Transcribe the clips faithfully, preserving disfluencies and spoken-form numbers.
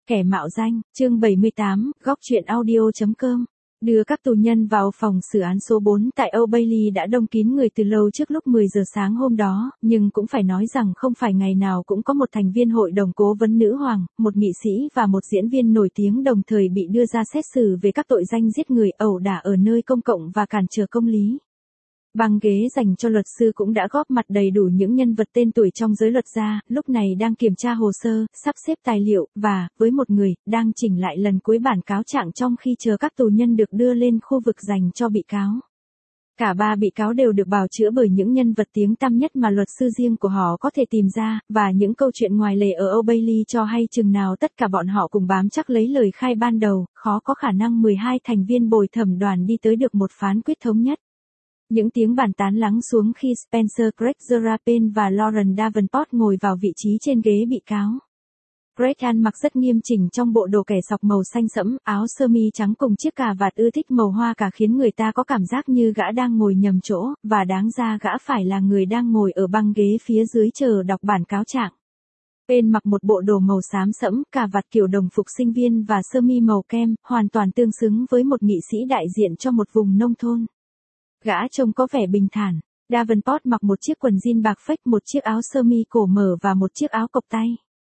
Kẻ mạo danh, chương bảy mươi tám, góc truyện audio.com. Đưa các tù nhân vào phòng xử án số bốn tại Old Bailey đã đông kín người từ lâu trước lúc mười giờ sáng hôm đó, nhưng cũng phải nói rằng không phải ngày nào cũng có một thành viên hội đồng cố vấn nữ hoàng, một nghị sĩ và một diễn viên nổi tiếng đồng thời bị đưa ra xét xử về các tội danh giết người, ẩu đả ở nơi công cộng và cản trở công lý. Băng ghế dành cho luật sư cũng đã góp mặt đầy đủ những nhân vật tên tuổi trong giới luật gia, lúc này đang kiểm tra hồ sơ, sắp xếp tài liệu, và, với một người, đang chỉnh lại lần cuối bản cáo trạng trong khi chờ các tù nhân được đưa lên khu vực dành cho bị cáo. Cả ba bị cáo đều được bào chữa bởi những nhân vật tiếng tăm nhất mà luật sư riêng của họ có thể tìm ra, và những câu chuyện ngoài lề ở Old Bailey cho hay chừng nào tất cả bọn họ cùng bám chắc lấy lời khai ban đầu, khó có khả năng mười hai thành viên bồi thẩm đoàn đi tới được một phán quyết thống nhất. Những tiếng bàn tán lắng xuống khi Spencer Craig Zerapin và Lauren Davenport ngồi vào vị trí trên ghế bị cáo. Craig ăn mặc rất nghiêm chỉnh trong bộ đồ kẻ sọc màu xanh sẫm, áo sơ mi trắng cùng chiếc cà vạt ưa thích màu hoa cà khiến người ta có cảm giác như gã đang ngồi nhầm chỗ, và đáng ra gã phải là người đang ngồi ở băng ghế phía dưới chờ đọc bản cáo trạng. Bên mặc một bộ đồ màu xám sẫm, cà vạt kiểu đồng phục sinh viên và sơ mi màu kem, hoàn toàn tương xứng với một nghị sĩ đại diện cho một vùng nông thôn. Gã trông có vẻ bình thản. Davenport mặc một chiếc quần jean bạc phách, một chiếc áo sơ mi cổ mở và một chiếc áo cộc tay.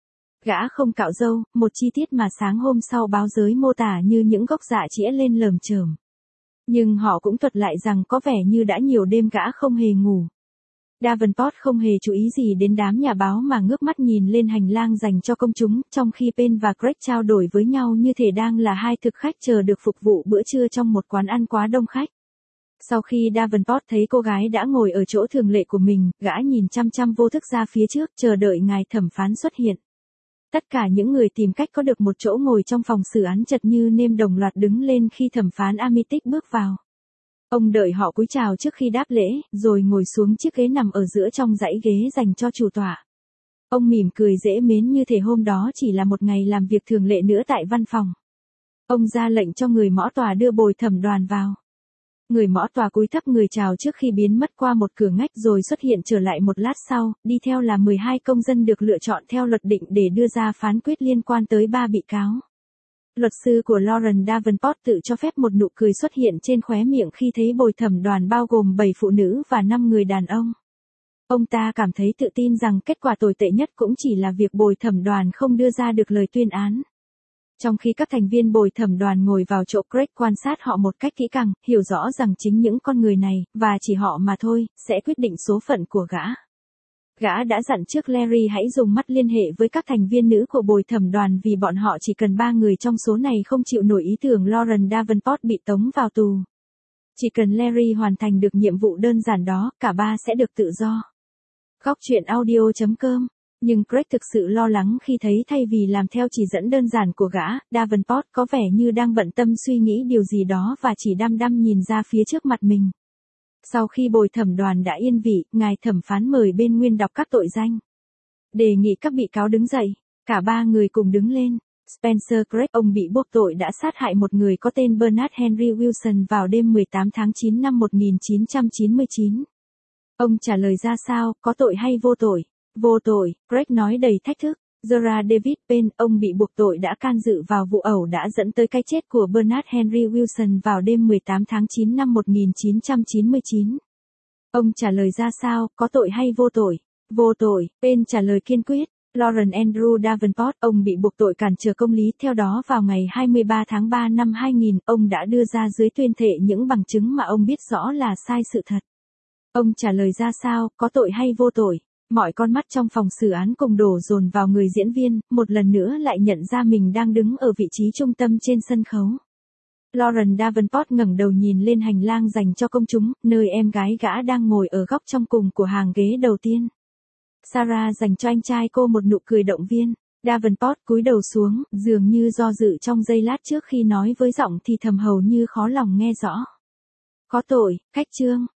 Gã không cạo râu, một chi tiết mà sáng hôm sau báo giới mô tả như những gốc dạ chĩa lên lởm chởm. Nhưng họ cũng thuật lại rằng có vẻ như đã nhiều đêm gã không hề ngủ. Davenport không hề chú ý gì đến đám nhà báo mà ngước mắt nhìn lên hành lang dành cho công chúng, trong khi Penn và Craig trao đổi với nhau như thể đang là hai thực khách chờ được phục vụ bữa trưa trong một quán ăn quá đông khách. Sau khi Davenport thấy cô gái đã ngồi ở chỗ thường lệ của mình, gã nhìn chăm chăm vô thức ra phía trước, chờ đợi ngài thẩm phán xuất hiện. Tất cả những người tìm cách có được một chỗ ngồi trong phòng xử án chật như nêm đồng loạt đứng lên khi thẩm phán Armitage bước vào. Ông đợi họ cúi chào trước khi đáp lễ, rồi ngồi xuống chiếc ghế nằm ở giữa trong dãy ghế dành cho chủ tọa. Ông mỉm cười dễ mến như thể hôm đó chỉ là một ngày làm việc thường lệ nữa tại văn phòng. Ông ra lệnh cho người mõ tòa đưa bồi thẩm đoàn vào. Người mõ tòa cúi thấp người chào trước khi biến mất qua một cửa ngách rồi xuất hiện trở lại một lát sau, đi theo là mười hai công dân được lựa chọn theo luật định để đưa ra phán quyết liên quan tới ba bị cáo. Luật sư của Lauren Davenport tự cho phép một nụ cười xuất hiện trên khóe miệng khi thấy bồi thẩm đoàn bao gồm bảy phụ nữ và năm người đàn ông. Ông ta cảm thấy tự tin rằng kết quả tồi tệ nhất cũng chỉ là việc bồi thẩm đoàn không đưa ra được lời tuyên án. Trong khi các thành viên bồi thẩm đoàn ngồi vào chỗ, Craig quan sát họ một cách kỹ càng, hiểu rõ rằng chính những con người này, và chỉ họ mà thôi, sẽ quyết định số phận của gã. Gã đã dặn trước Larry hãy dùng mắt liên hệ với các thành viên nữ của bồi thẩm đoàn vì bọn họ chỉ cần ba người trong số này không chịu nổi ý tưởng Lauren Davenport bị tống vào tù. Chỉ cần Larry hoàn thành được nhiệm vụ đơn giản đó, cả ba sẽ được tự do. Góc truyện audio.com. Nhưng Craig thực sự lo lắng khi thấy thay vì làm theo chỉ dẫn đơn giản của gã, Davenport có vẻ như đang bận tâm suy nghĩ điều gì đó và chỉ đăm đăm nhìn ra phía trước mặt mình. Sau khi bồi thẩm đoàn đã yên vị, ngài thẩm phán mời bên nguyên đọc các tội danh. Đề nghị các bị cáo đứng dậy. Cả ba người cùng đứng lên. Spencer Craig, ông bị buộc tội đã sát hại một người có tên Bernard Henry Wilson vào đêm mười tám tháng chín năm một nghìn chín trăm chín mươi chín. Ông trả lời ra sao, có tội hay vô tội? Vô tội, Craig nói đầy thách thức. Zora David Penn, ông bị buộc tội đã can dự vào vụ ẩu đã dẫn tới cái chết của Bernard Henry Wilson vào đêm mười tám tháng chín năm một nghìn chín trăm chín mươi chín. Ông trả lời ra sao, có tội hay vô tội? Vô tội, Penn trả lời kiên quyết. Lauren Andrew Davenport, ông bị buộc tội cản trở công lý. Theo đó vào ngày hai mươi ba tháng ba năm hai nghìn, ông đã đưa ra dưới tuyên thệ những bằng chứng mà ông biết rõ là sai sự thật. Ông trả lời ra sao, có tội hay vô tội? Mọi con mắt trong phòng xử án cùng đổ dồn vào người diễn viên, một lần nữa lại nhận ra mình đang đứng ở vị trí trung tâm trên sân khấu. Lauren Davenport ngẩng đầu nhìn lên hành lang dành cho công chúng, nơi em gái gã đang ngồi ở góc trong cùng của hàng ghế đầu tiên. Sarah dành cho anh trai cô một nụ cười động viên. Davenport cúi đầu xuống, dường như do dự trong giây lát trước khi nói với giọng thì thầm hầu như khó lòng nghe rõ. Có tội, khách trương.